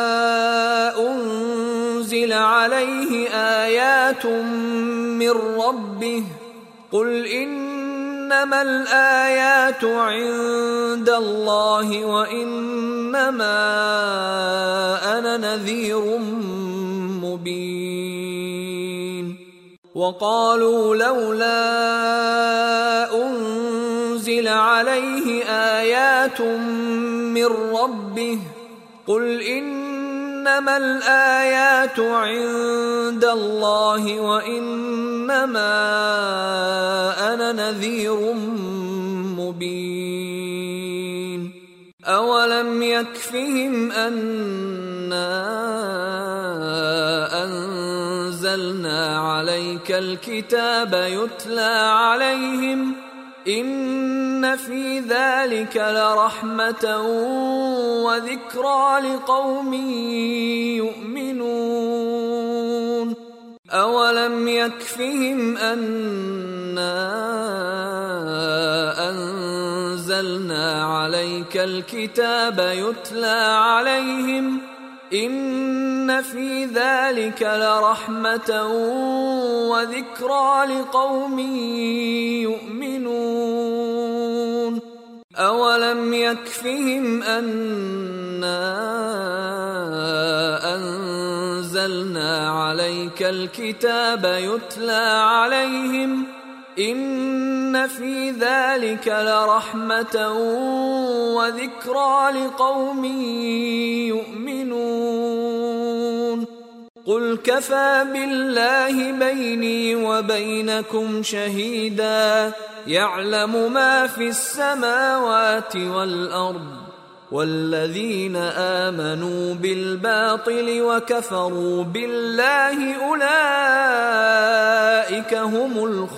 أنزل عليه آيات من ربه قل إنما الآيات عند الله وإنما أنا نذير مبين وقالوا لولا أنزل عليه آيات من ربه قل إنما الآيات عند الله وإنما أنا نذير مبين أولم يكفهم أنا أنزلنا عليك الكتاب يتلى عليهم إن في ذلك لرحمة وذكرى لقوم يؤمنون أولم يكفهم أنا أنزلنا عليك الكتاب يتلى عليهم إن في ذلك لرحمة وذكرى لقوم يؤمنون أولم يكفهم أنا أنزلنا عليك الكتاب يتلى عليهم إن في ذلك لرحمة وذكرى لقوم يؤمنون قل كفى بالله بيني وبينكم شهيدا يعلم ما في السماوات والأرض والذين آمنوا بالباطل وكفروا بالله أولئك هم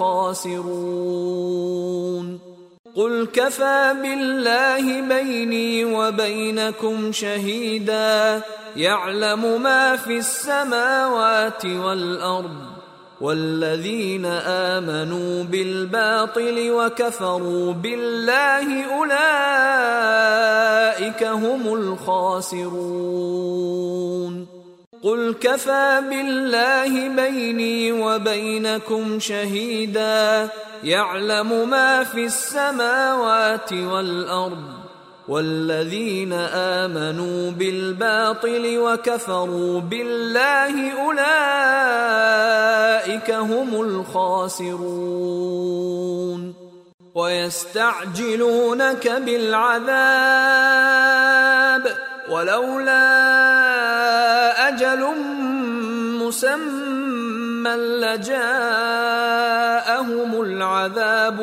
الخاسرون قل كفى بالله بيني وبينكم شهيدا يعلم ما في السماوات والأرض والذين آمنوا بالباطل وكفروا بالله أولئك هم الخاسرون قل كفى بالله بيني وبينكم شهيدا يعلم ما في السماوات والأرض والذين آمنوا بالباطل وكفروا بالله أولئك هم الخاسرون ويستعجلونك بالعذاب ولولا أجل مسمى لجاءهم العذاب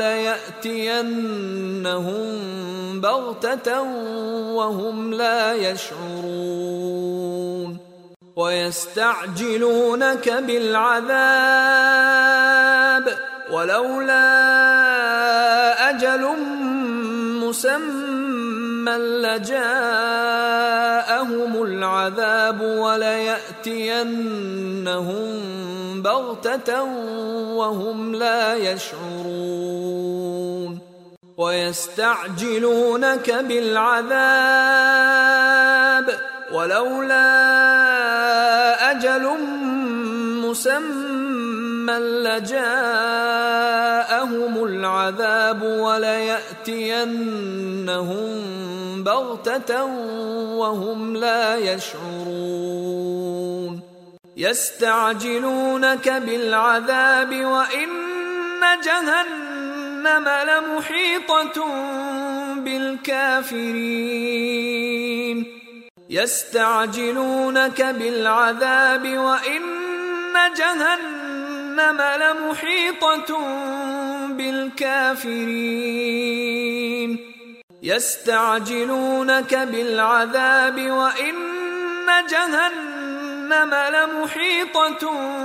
وليأتينهم بغتة وهم لا يشعرون ويستعجلونك بالعذاب ولولا أجل مسمى لجاءهم العذاب وليأتينهم بغتة وهم لا يشعرون ويستعجلونك بالعذاب ولولا أجل مسمى لجاءهم يغشاهم العذاب وليأتينهم بغتة وهم لا يشعرون يستعجلونك بالعذاب وإن جهنم لمحيطة بالكافرين يستعجلونك بالعذاب وإن جهنم لمحيطة بالكافرين يستعجلونك بالعذاب وإن جهنم لمحيطة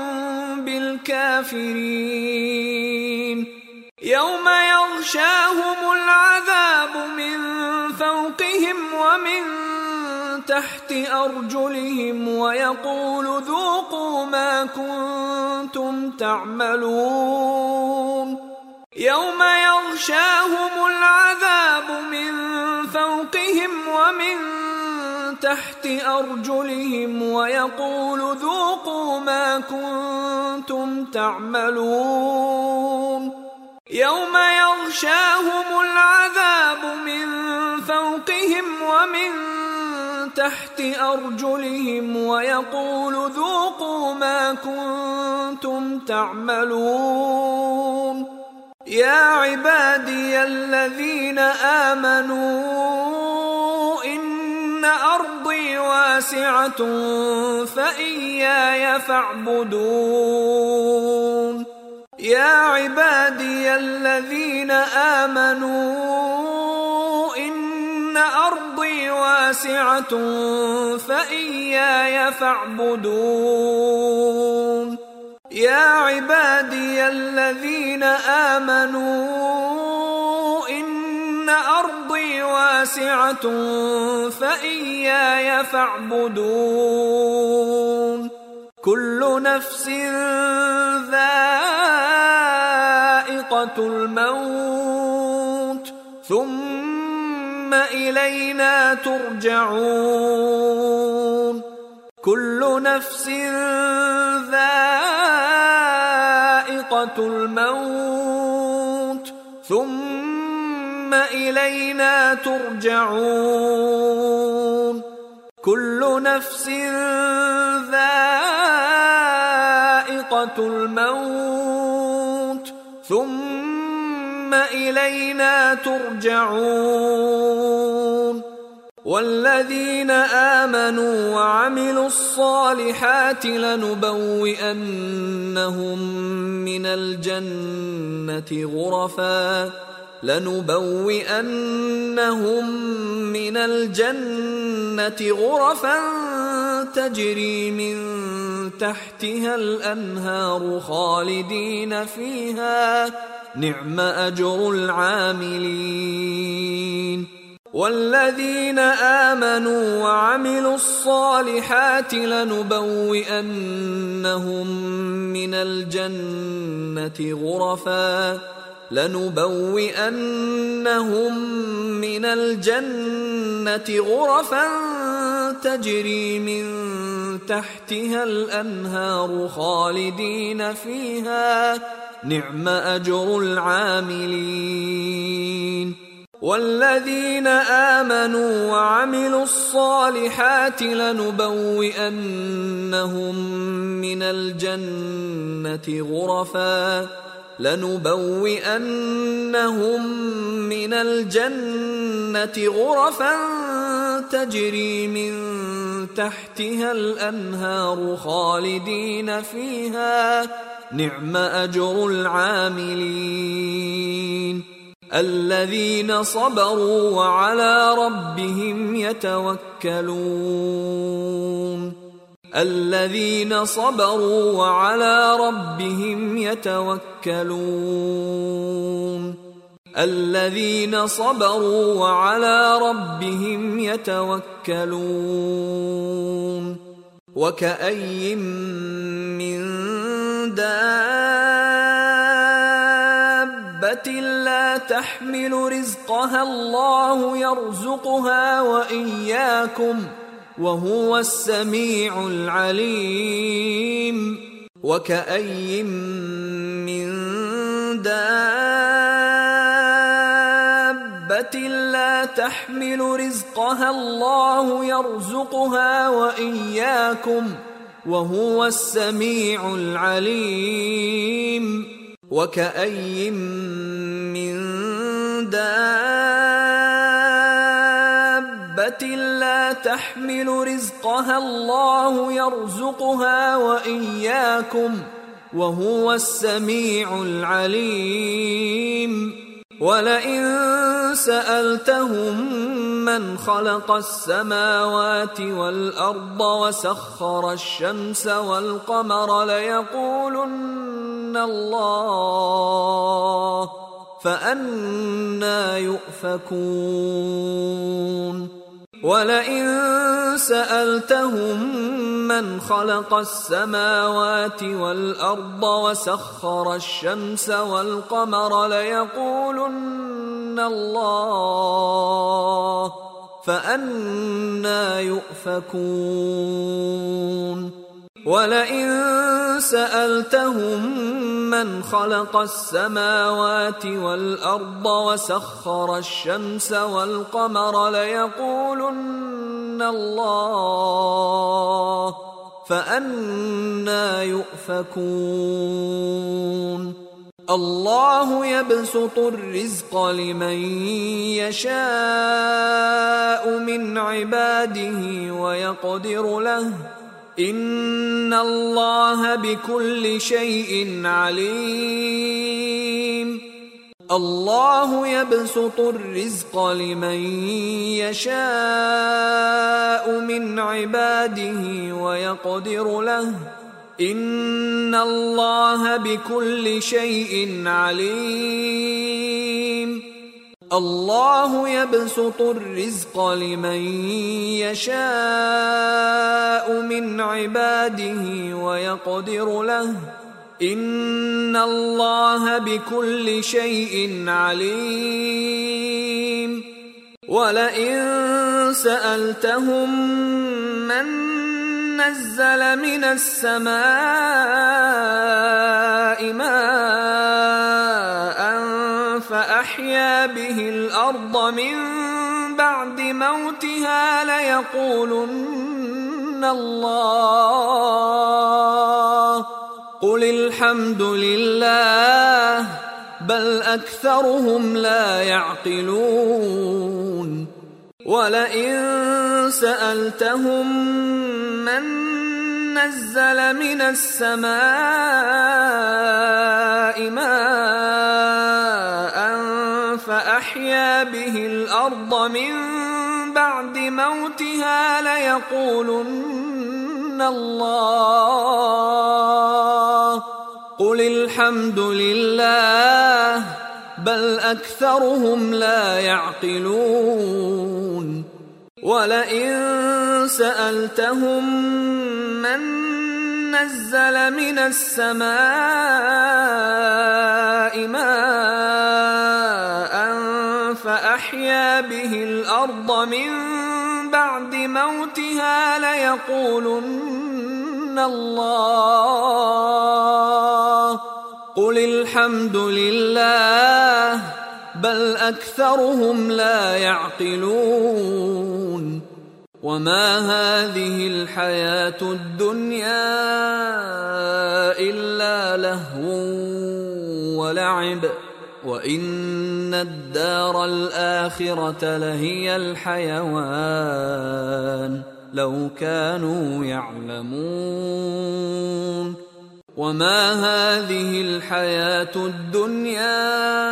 بالكافرين يوم يغشاهم العذاب من فوقهم ومن تحت أرجلهم ويقول ذوقوا ما كنتم تعملون يوم يغشاهم العذاب من فوقهم ومن تحت أرجلهم ويقول ذوقوا ما كنتم تعملون يوم يغشاهم العذاب من فوقهم ومن تحت أرجلهم ويقول ذوقوا ما كنتم تعملون يا عبادي الذين آمنوا إن أرضي واسعة فإياي فاعبدون يا عبادي الذين آمنوا إن أرضي واسعة فإياي فاعبدون يا عبادي الذين آمنوا إن أرضي واسعة فإياي فاعبدون كل نفس ذائقة الموت ثم إلينا ترجعون كل نفس ذائقة الموت ثم إلينا ترجعون كل نفس ذائقة الموت ثم إلينا ترجعون والذين آمنوا وعملوا الصالحات لنبوئنهم من الجنة غرفا لنبوئنهم من الجنة غرفا تجري من تحتها الأنهار خالدين فيها نعم أجر العاملين والذين آمنوا وعملوا الصالحات لنبوئنهم من الجنة غرفا لنبوئنهم من الجنة غرفا تجري من تحتها الأنهار خالدين فيها نعم أجر العاملين والذين آمنوا وعملوا الصالحات لنبوئنهم من الجنة غرفا لنبوئنهم من الجنة غرفا تجري من تحتها الأنهار خالدين فيها نعم أجر العاملين الذين صبروا وعلى ربهم يتوكلون الذين صبروا وعلى ربهم يتوكلون الذين صبروا وعلى ربهم يتوكلون وكأي من دابة لا تحمل رزقها الله يرزقها وإياكم وهو السميع العليم وكأي من دابة تحمل رزقها الله يرزقها وإياكم وهو السميع العليم. وكأي من دابة لا تحمل رزقها الله يرزقها وإياكم وهو السميع العليم. ولئن سألتهم من خلق السماوات والأرض وسخر الشمس والقمر ليقولن الله فأنى يؤفكون. ولئن سألتهم من خلق السماوات والأرض وسخر الشمس والقمر ليقولن الله فأنى يؤفكون. ولئن سألتهم من خلق السماوات والأرض وسخر الشمس والقمر ليقولن الله فأنى يؤفكون. الله يبسط الرزق لمن يشاء من عباده ويقدر له إن الله بكل شيء عليم. الله يبسط الرزق لمن يشاء من عباده ويقدر له إن الله بكل شيء عليم. الله يبسط الرزق لمن يشاء من عباده ويقدر له إن الله بكل شيء عليم. ولئن سألتهم من نزل من السماء ماء فأحيا به الأرض من بعد موتها ليقولن الله قل الحمد لله بل أكثرهم لا يعقلون. ولئن سألتهم من نزل من السماء ماء فأحيا به الأرض من بعد موتها ليقولن الله قل الحمد لله بل أكثرهم لا يعقلون. ولئن سألتهم من نزل من السماء ماء فأحيا به الأرض من بعد موتها ليقولن الله قل الحمد لله بل أكثرهم لا يعقلون. وما هذه الحياة الدنيا إلا لهو ولعب وإن الدار الآخرة لهي الحيوان لو كانوا يعلمون. وما هذه الحياة الدنيا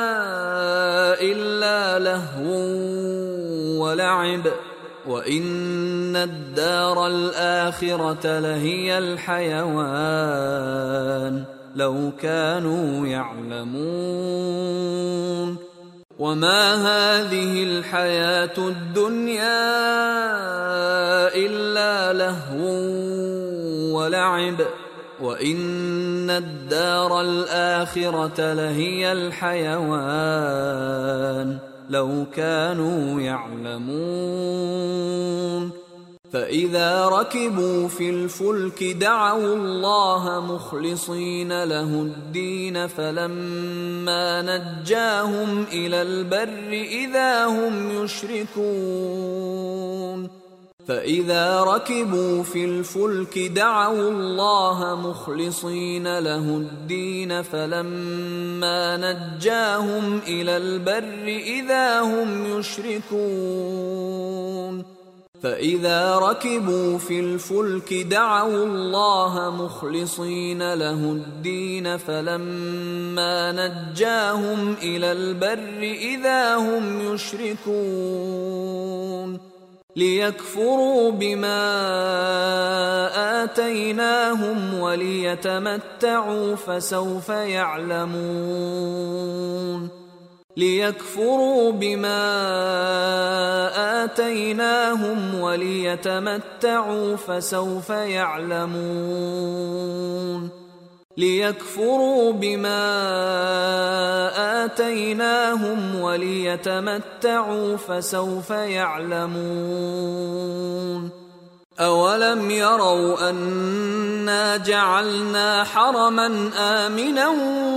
إلا لهو ولعب وإن الدار الآخرة لهي الحيوان لو كانوا يعلمون. وما هذه الحياة الدنيا إلا لهو ولعب وإن الدار الآخرة لهي الحيوان لو كانوا يعلمون. فإذا ركبوا في الفلك دعوا الله مخلصين له الدين فلما نجاهم إلى البر إذا هم يشركون فإذا ركبوا في الفلك دعوا الله مخلصين له الدين فلما نجاهم إلى البر إذا هم يشركون فإذا ركبوا في الفلك دعوا الله مخلصين له الدين فلما نجاهم إلى البر إذا هم يشركون ليكفروا بما آتيناهم وليتمتعوا فسوف يعلمون ليكفروا بما آتيناهم وليتمتعوا فسوف يعلمون ليكفروا بما آتيناهم وليتمتعوا فسوف يعلمون أولم يروا أنا جعلنا حرما آمنا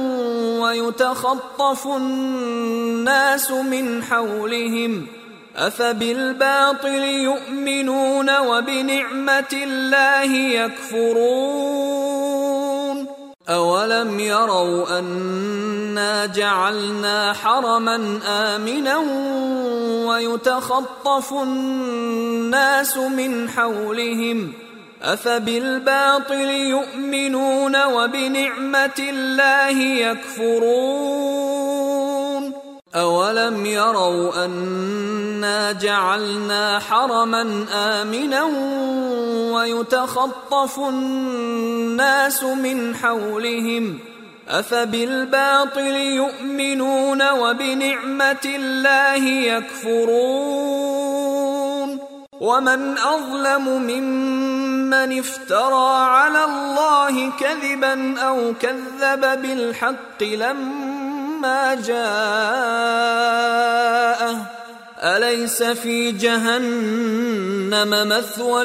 ويتخطف الناس من حولهم أفبالباطل يؤمنون وبنعمة الله يكفرون أولم يروا أنا جعلنا حرما آمنا ويتخطف الناس من حولهم أفبالباطل يؤمنون وبنعمة الله يكفرون أولم يروا أنا جعلنا حرما آمنا ويتخطف الناس من حولهم أفبالباطل يؤمنون وبنعمة الله يكفرون ومن أظلم ممن افترى على الله كذبا أو كذب بالحق لما جاءه أليس في جهنم مثوى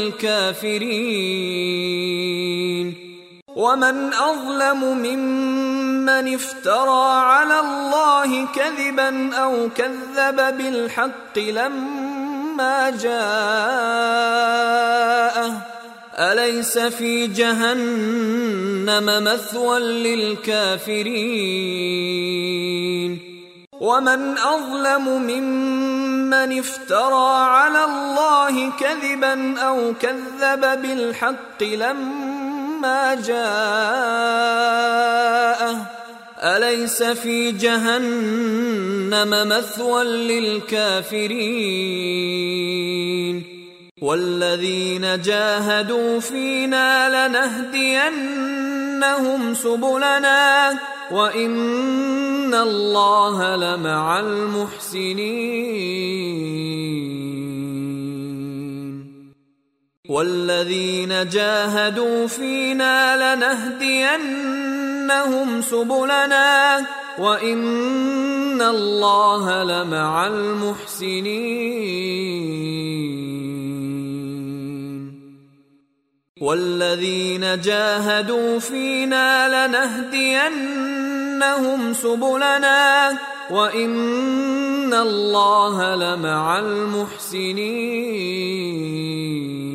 للكافرين ومن أظلم ممن افترى على الله كذبا أو كذب بالحق لما جاءه أليس في جهنم مثوى للكافرين ومن أظلم ممن افترى على الله كذبا أو كذب بالحق لما جاءه أليس في جهنم مثوى للكافرين والذين جاهدوا فينا لنهدينهم سبلنا وإن الله لمع المحسنين والذين جاهدوا فينا لنهدينهم سبلنا وإن الله لمع المحسنين والذين جاهدوا فينا لنهدينهم سبلنا وإن الله لمع المحسنين